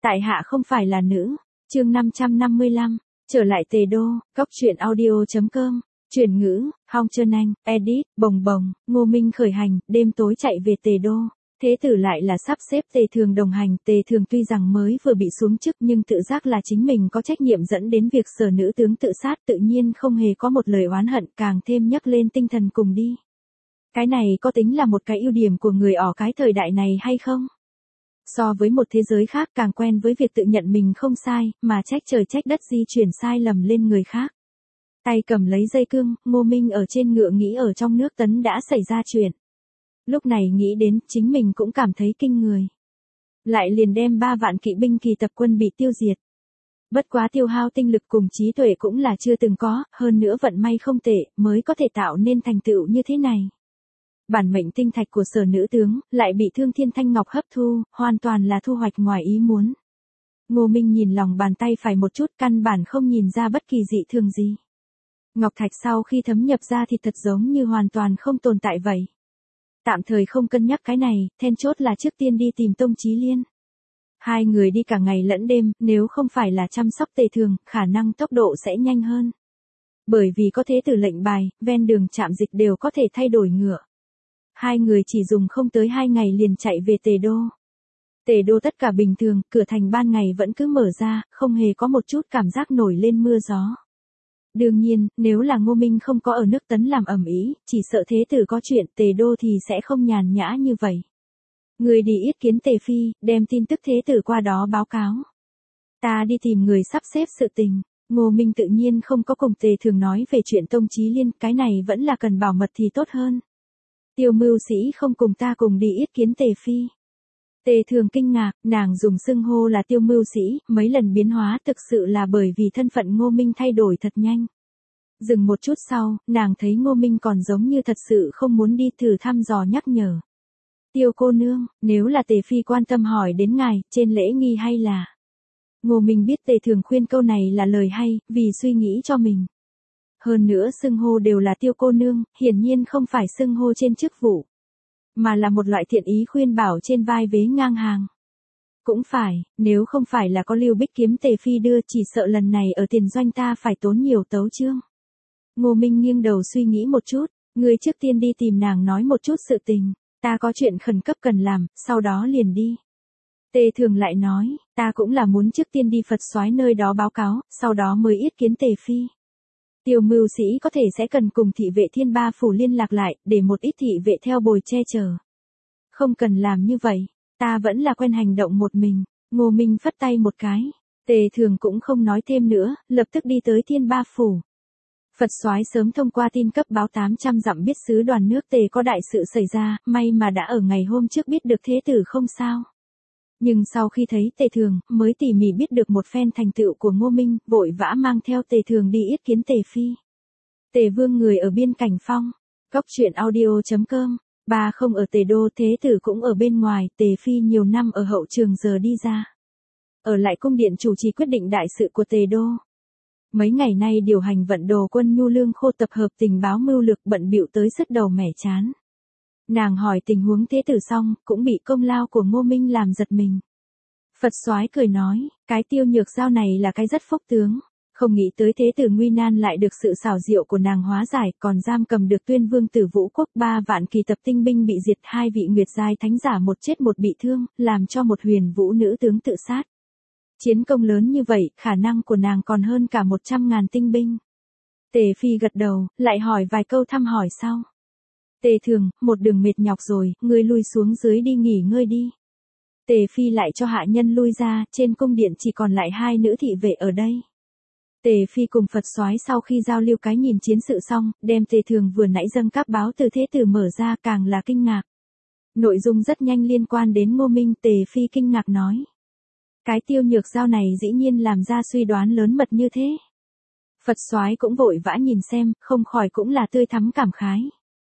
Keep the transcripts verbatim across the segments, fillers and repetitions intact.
Tại hạ không phải là nữ. Chương năm trăm năm mươi lăm, trở lại Tề Đô, Cóc truyện audio chấm com, chuyển ngữ, Hong Trân Anh, edit, bồng bồng, Ngô Minh khởi hành, đêm tối chạy về Tề Đô. Thế tử lại là sắp xếp Tề Thường đồng hành. Tề Thường tuy rằng mới vừa bị xuống chức nhưng tự giác là chính mình có trách nhiệm dẫn đến việc Sở nữ tướng tự sát, tự nhiên không hề có một lời oán hận, càng thêm nhấc lên tinh thần cùng đi. Cái này có tính là một cái ưu điểm của người ở cái thời đại này hay không? So với một thế giới khác càng quen với việc tự nhận mình không sai, mà trách trời trách đất di chuyển sai lầm lên người khác. Tay cầm lấy dây cương, Ngô Minh ở trên ngựa nghĩ ở trong nước Tấn đã xảy ra chuyện. Lúc này nghĩ đến, chính mình cũng cảm thấy kinh người. Lại liền đem ba vạn kỵ binh kỳ tập quân bị tiêu diệt. Bất quá tiêu hao tinh lực cùng trí tuệ cũng là chưa từng có, hơn nữa vận may không tệ, mới có thể tạo nên thành tựu như thế này. Bản mệnh tinh thạch của Sở nữ tướng, lại bị Thương Thiên Thanh Ngọc hấp thu, hoàn toàn là thu hoạch ngoài ý muốn. Ngô Minh nhìn lòng bàn tay phải một chút, căn bản không nhìn ra bất kỳ dị thường gì. Ngọc thạch sau khi thấm nhập ra thì thật giống như hoàn toàn không tồn tại vậy. Tạm thời không cân nhắc cái này, then chốt là trước tiên đi tìm Tông Chí Liên. Hai người đi cả ngày lẫn đêm, nếu không phải là chăm sóc Tề Thường, khả năng tốc độ sẽ nhanh hơn. Bởi vì có thế tử lệnh bài, ven đường trạm dịch đều có thể thay đổi ngựa. Hai người chỉ dùng không tới hai ngày liền chạy về Tề Đô. Tề Đô tất cả bình thường, cửa thành ban ngày vẫn cứ mở ra, không hề có một chút cảm giác nổi lên mưa gió. Đương nhiên, nếu là Ngô Minh không có ở nước Tấn làm ầm ĩ, chỉ sợ thế tử có chuyện, Tề Đô thì sẽ không nhàn nhã như vậy. Người đi yết kiến Tề Phi, đem tin tức thế tử qua đó báo cáo. Ta đi tìm người sắp xếp sự tình. Ngô Minh tự nhiên không có cùng Tề Thường nói về chuyện Tông Chí Liên, cái này vẫn là cần bảo mật thì tốt hơn. Tiêu mưu sĩ không cùng ta cùng đi yết kiến Tề Phi. Tề Thường kinh ngạc, nàng dùng xưng hô là tiêu mưu sĩ, mấy lần biến hóa thực sự là bởi vì thân phận Ngô Minh thay đổi thật nhanh. Dừng một chút sau, nàng thấy Ngô Minh còn giống như thật sự không muốn đi, thử thăm dò nhắc nhở. Tiêu cô nương, nếu là Tề Phi quan tâm hỏi đến ngài, trên lễ nghi hay là... Ngô Minh biết Tề Thường khuyên câu này là lời hay, vì suy nghĩ cho mình. Hơn nữa xưng hô đều là tiêu cô nương, hiển nhiên không phải xưng hô trên chức vụ. Mà là một loại thiện ý khuyên bảo trên vai vế ngang hàng. Cũng phải, nếu không phải là có Lưu Bích kiếm Tề Phi đưa, chỉ sợ lần này ở tiền doanh ta phải tốn nhiều tấu chương. Ngô Minh nghiêng đầu suy nghĩ một chút, người trước tiên đi tìm nàng nói một chút sự tình, ta có chuyện khẩn cấp cần làm, sau đó liền đi. Tề Thường lại nói, ta cũng là muốn trước tiên đi Phật Soái nơi đó báo cáo, sau đó mới yết kiến Tề Phi. Tiêu mưu sĩ có thể sẽ cần cùng thị vệ Thiên Ba phủ liên lạc lại, để một ít thị vệ theo bồi che chở. Không cần làm như vậy, ta vẫn là quen hành động một mình. Ngô Minh phất tay một cái. Tề Thường cũng không nói thêm nữa, lập tức đi tới Thiên Ba phủ. Phật Soái sớm thông qua tin cấp báo tám trăm dặm biết sứ đoàn nước Tề có đại sự xảy ra, may mà đã ở ngày hôm trước biết được thế tử không sao. Nhưng sau khi thấy Tề Thường, mới tỉ mỉ biết được một phen thành tựu của Ngô Minh, vội vã mang theo Tề Thường đi yết kiến Tề Phi. Tề Vương người ở biên cảnh phong, Cóc truyện audio chấm com, ba không ở Tề Đô, thế tử cũng ở bên ngoài, Tề Phi nhiều năm ở hậu trường giờ đi ra. Ở lại cung điện chủ trì quyết định đại sự của Tề Đô. Mấy ngày nay điều hành vận đồ quân nhu lương khô tập hợp tình báo mưu lược bận bịu tới sứt đầu mẻ chán. Nàng hỏi tình huống thế tử xong, cũng bị công lao của Ngô Minh làm giật mình. Phật Soái cười nói, cái Tiêu Nhược Giao này là cái rất phúc tướng. Không nghĩ tới thế tử nguy nan lại được sự xảo diệu của nàng hóa giải, còn giam cầm được Tuyên Vương Tử Vũ Quốc, ba vạn kỳ tập tinh binh bị diệt, hai vị Nguyệt giai thánh giả một chết một bị thương, làm cho một huyền vũ nữ tướng tự sát. Chiến công lớn như vậy, khả năng của nàng còn hơn cả một trăm ngàn tinh binh. Tề Phi gật đầu, lại hỏi vài câu thăm hỏi sau. Tề Thường, một đường mệt nhọc rồi, ngươi lui xuống dưới đi nghỉ ngơi đi. Tề Phi lại cho hạ nhân lui ra, trên cung điện chỉ còn lại hai nữ thị vệ ở đây. Tề Phi cùng Phật Soái sau khi giao lưu cái nhìn chiến sự xong, đem Tề Thường vừa nãy dâng các báo từ thế tử mở ra, càng là kinh ngạc. Nội dung rất nhanh liên quan đến Ngô Minh. Tề Phi kinh ngạc nói. Cái Tiêu Nhược Giao này dĩ nhiên làm ra suy đoán lớn mật như thế. Phật Soái cũng vội vã nhìn xem, không khỏi cũng là tươi thắm cảm khái.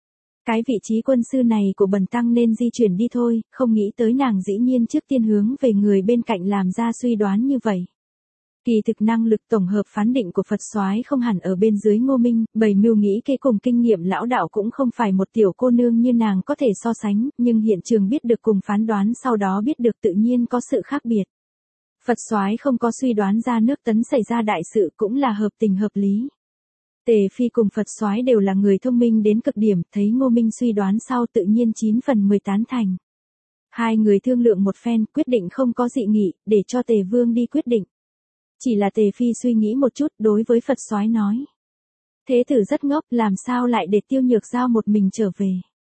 Cái vị trí quân sư này của bần tăng nên di chuyển đi thôi, không nghĩ tới nàng dĩ nhiên trước tiên hướng về người bên cạnh làm ra suy đoán như vậy. Kỳ thực năng lực tổng hợp phán định của Phật Soái không hẳn ở bên dưới Ngô Minh, bày mưu nghĩ kế cùng kinh nghiệm lão đạo cũng không phải một tiểu cô nương như nàng có thể so sánh, nhưng hiện trường biết được cùng phán đoán sau đó biết được tự nhiên có sự khác biệt. Phật soái không có suy đoán ra nước Tấn xảy ra đại sự cũng là hợp tình hợp lý. Tề Phi cùng Phật soái đều là người thông minh đến cực điểm, thấy Ngô Minh suy đoán sau tự nhiên chín phần mười tán thành. Hai người thương lượng một phen, quyết định không có dị nghị, để cho Tề Vương đi quyết định. Chỉ là Tề Phi suy nghĩ một chút, đối với Phật soái nói. Thế tử rất ngốc, làm sao lại để Tiêu Nhược Giao một mình trở về.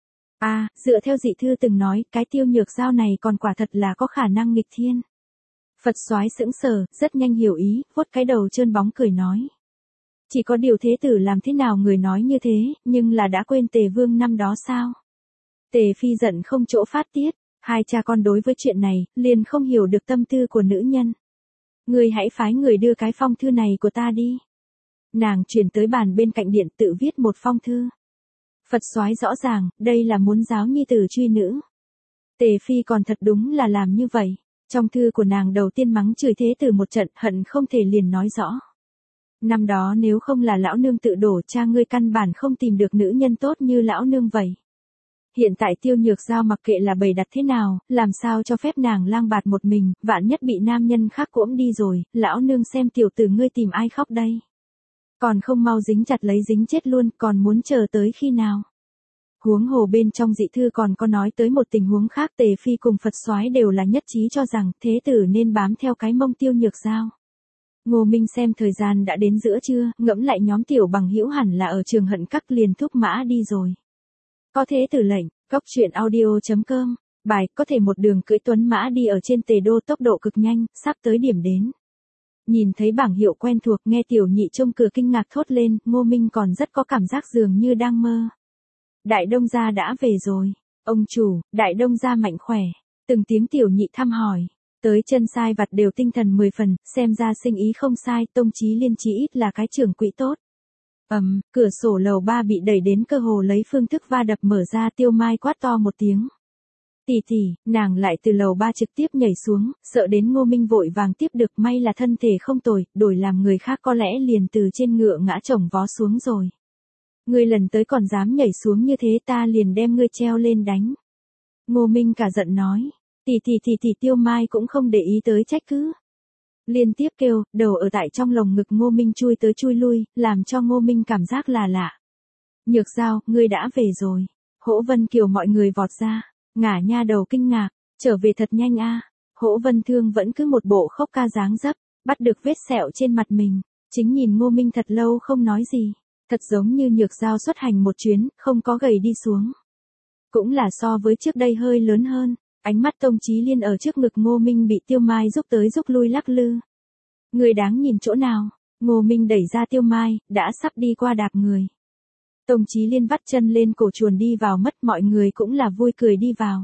À, dựa theo dị thư từng nói, cái Tiêu Nhược Giao này còn quả thật là có khả năng nghịch thiên. Phật soái sững sờ, rất nhanh hiểu ý, vuốt cái đầu trơn bóng cười nói. Chỉ có điều thế tử làm thế nào người nói như thế, nhưng là đã quên Tề Vương năm đó sao? Tề Phi giận không chỗ phát tiết, hai cha con đối với chuyện này, liền không hiểu được tâm tư của nữ nhân. Người hãy phái người đưa cái phong thư này của ta đi. Nàng chuyển tới bàn bên cạnh điện tự viết một phong thư. Phật soái rõ ràng, đây là muốn giáo nhi tử truy nữ. Tề Phi còn thật đúng là làm như vậy. Trong thư của nàng đầu tiên mắng chửi thế tử một trận, hận không thể liền nói rõ. Năm đó nếu không là lão nương tự đổ, cha ngươi căn bản không tìm được nữ nhân tốt như lão nương vậy. Hiện tại Tiêu Nhược Giao mặc kệ là bày đặt thế nào, làm sao cho phép nàng lang bạt một mình, vạn nhất bị nam nhân khác cuỗm đi rồi, lão nương xem tiểu tử ngươi tìm ai khóc đây. Còn không mau dính chặt lấy dính chết luôn, còn muốn chờ tới khi nào. Huống hồ bên trong dị thư còn có nói tới một tình huống khác, Tề Phi cùng Phật soái đều là nhất trí cho rằng thế tử nên bám theo cái mông Tiêu Nhược Giao. Ngô Minh xem thời gian đã đến giữa trưa, ngẫm lại nhóm tiểu bằng hữu hẳn là ở trường hận các liền thúc mã đi rồi. Có thế tử lệnh, cốc truyện audio chấm com, bài có thể một đường cưỡi tuấn mã đi ở trên Tề Đô tốc độ cực nhanh, sắp tới điểm đến. Nhìn thấy bảng hiệu quen thuộc, nghe tiểu nhị trông cửa kinh ngạc thốt lên, Ngô Minh còn rất có cảm giác dường như đang mơ. Đại Đông gia đã về rồi. Ông chủ, Đại Đông gia mạnh khỏe. Từng tiếng tiểu nhị thăm hỏi. Tới chân sai vặt đều tinh thần mười phần, xem ra sinh ý không sai, Tông Chí Liên chí ít là cái trưởng quỹ tốt. Ầm, um, cửa sổ lầu ba bị đẩy đến cơ hồ lấy phương thức va đập mở ra, Tiêu Mai quát to một tiếng. Tỷ tỷ, nàng lại từ lầu ba trực tiếp nhảy xuống, sợ đến Ngô Minh vội vàng tiếp được, may là thân thể không tồi, đổi làm người khác có lẽ liền từ trên ngựa ngã chồng vó xuống rồi. Ngươi lần tới còn dám nhảy xuống như thế, ta liền đem ngươi treo lên đánh. Ngô Minh cả giận nói. Tỷ tỷ tỷ tỷ Tiêu Mai cũng không để ý tới trách cứ. Liên tiếp kêu, đầu ở tại trong lồng ngực Ngô Minh chui tới chui lui, làm cho Ngô Minh cảm giác là lạ. Nhược Giao, ngươi đã về rồi. Hỗ Vân Kiều mọi người vọt ra, ngả nha đầu kinh ngạc, trở về thật nhanh a. Hỗ Vân Thương vẫn cứ một bộ khóc ca dáng dấp, bắt được vết sẹo trên mặt mình, chính nhìn Ngô Minh thật lâu không nói gì. Thật giống như Nhược Giao xuất hành một chuyến, không có gầy đi xuống. Cũng là so với trước đây hơi lớn hơn, ánh mắt Tông Chí Liên ở trước ngực Ngô Minh bị Tiêu Mai giúp tới giúp lui lắc lư. Người đáng nhìn chỗ nào, Ngô Minh đẩy ra Tiêu Mai, đã sắp đi qua đạp người. Tông Chí Liên vắt chân lên cổ chuồn đi vào mất, mọi người cũng là vui cười đi vào.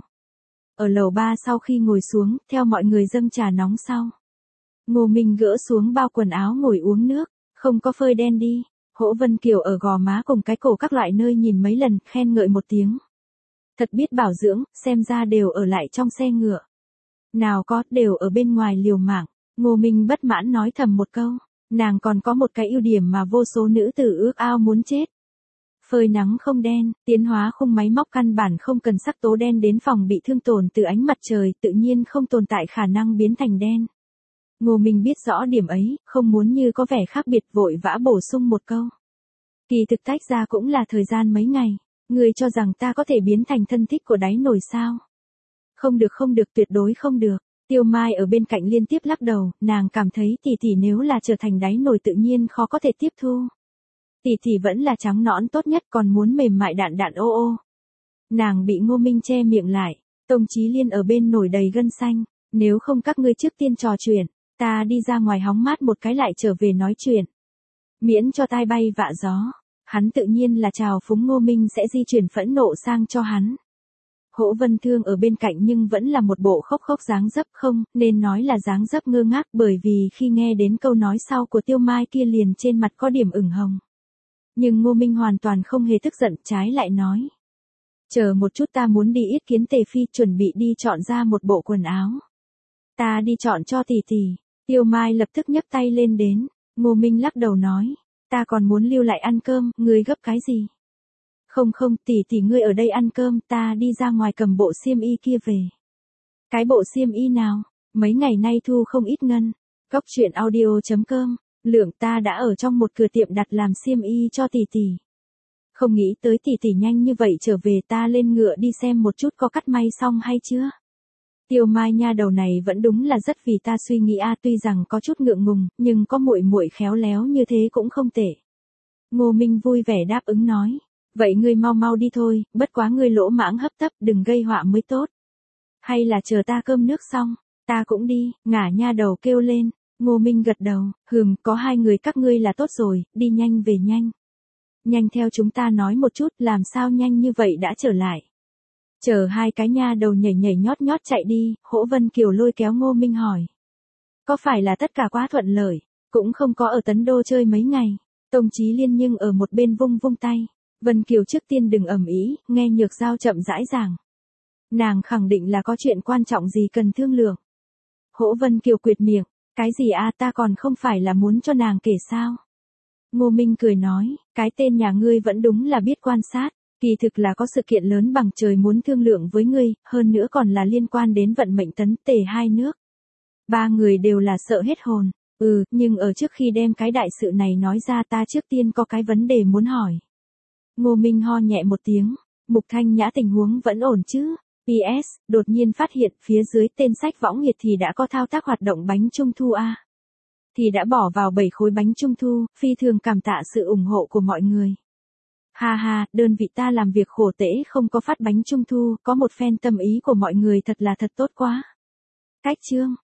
Ở lầu ba sau khi ngồi xuống, theo mọi người dâng trà nóng sau. Ngô Minh gỡ xuống bao quần áo ngồi uống nước, không có phơi đen đi. Hỗ Vân Kiều ở gò má cùng cái cổ các loại nơi nhìn mấy lần, khen ngợi một tiếng. Thật biết bảo dưỡng, xem ra đều ở lại trong xe ngựa. Nào có, đều ở bên ngoài liều mạng. Ngô Minh bất mãn nói thầm một câu. Nàng còn có một cái ưu điểm mà vô số nữ tử ước ao muốn chết. Phơi nắng không đen, tiến hóa khung máy móc căn bản không cần sắc tố đen đến phòng bị thương tổn từ ánh mặt trời, tự nhiên không tồn tại khả năng biến thành đen. Ngô Minh biết rõ điểm ấy, không muốn như có vẻ khác biệt vội vã bổ sung một câu. Kỳ thực tách ra cũng là thời gian mấy ngày, ngươi cho rằng ta có thể biến thành thân thích của đáy nổi sao? Không được không được, tuyệt đối không được. Tiêu Mai ở bên cạnh liên tiếp lắc đầu, nàng cảm thấy tỷ tỷ nếu là trở thành đáy nổi tự nhiên khó có thể tiếp thu. Tỷ tỷ vẫn là trắng nõn tốt nhất, còn muốn mềm mại đạn đạn ô ô. Nàng bị Ngô Minh che miệng lại, Tông Chí Liên ở bên nổi đầy gân xanh, nếu không các ngươi trước tiên trò chuyện. Ta đi ra ngoài hóng mát một cái lại trở về nói chuyện. Miễn cho tai bay vạ gió. Hắn tự nhiên là chào phúng Ngô Minh sẽ di chuyển phẫn nộ sang cho hắn. Hỗ Vân Thương ở bên cạnh nhưng vẫn là một bộ khóc khóc dáng dấp, không, nên nói là dáng dấp ngơ ngác, bởi vì khi nghe đến câu nói sau của Tiêu Mai kia liền trên mặt có điểm ửng hồng. Nhưng Ngô Minh hoàn toàn không hề tức giận, trái lại nói. Chờ một chút, ta muốn đi yết kiến Tề Phi, chuẩn bị đi chọn ra một bộ quần áo. Ta đi chọn cho tỷ tỷ. Tiêu Mai lập tức nhấc tay lên đến. Ngô Minh lắc đầu nói. Ta còn muốn lưu lại ăn cơm, ngươi gấp cái gì? Không không, tỷ tỷ ngươi ở đây ăn cơm, ta đi ra ngoài cầm bộ xiêm y kia về. Cái bộ xiêm y nào? Mấy ngày nay thu không ít ngân. Cóc truyện audio chấm com, lượng ta đã ở trong một cửa tiệm đặt làm xiêm y cho tỷ tỷ. Không nghĩ tới tỷ tỷ nhanh như vậy trở về, ta lên ngựa đi xem một chút có cắt may xong hay chưa. Tiêu Mai nha đầu này vẫn đúng là rất vì ta suy nghĩ a, tuy rằng có chút ngượng ngùng, nhưng có muội muội khéo léo như thế cũng không tệ. Ngô Minh vui vẻ đáp ứng nói, vậy ngươi mau mau đi thôi, bất quá ngươi lỗ mãng hấp tấp đừng gây họa mới tốt. Hay là chờ ta cơm nước xong, ta cũng đi, ngả nha đầu kêu lên. Ngô Minh gật đầu, hừm, có hai người các ngươi là tốt rồi, đi nhanh về nhanh. Nhanh theo chúng ta nói một chút, làm sao nhanh như vậy đã trở lại. Chờ hai cái nha đầu nhảy nhảy nhót nhót chạy đi, Hỗ Vân Kiều lôi kéo Ngô Minh hỏi. Có phải là tất cả quá thuận lợi, cũng không có ở Tấn Đô chơi mấy ngày. Tông Chí Liên nhưng ở một bên vung vung tay. Vân Kiều trước tiên đừng ầm ĩ, nghe Nhược Giao chậm rãi giảng. Nàng khẳng định là có chuyện quan trọng gì cần thương lượng. Hỗ Vân Kiều quyệt miệng, cái gì a, ta còn không phải là muốn cho nàng kể sao. Ngô Minh cười nói, cái tên nhà ngươi vẫn đúng là biết quan sát, kỳ thực là có sự kiện lớn bằng trời muốn thương lượng với ngươi, hơn nữa còn là liên quan đến vận mệnh Tấn Tề hai nước. Ba người đều là sợ hết hồn, ừ, nhưng ở trước khi đem cái đại sự này nói ra ta trước tiên có cái vấn đề muốn hỏi. Ngô Minh ho nhẹ một tiếng, Mục Thanh Nhã tình huống vẫn ổn chứ? pê ét, đột nhiên phát hiện phía dưới tên sách võng nghiệt thì đã có thao tác hoạt động bánh trung thu a. Thì đã bỏ vào bảy khối bánh trung thu, phi thường cảm tạ sự ủng hộ của mọi người. Ha ha, đơn vị ta làm việc khổ tễ không có phát bánh trung thu, có một phen tâm ý của mọi người thật là thật tốt quá. Cách chương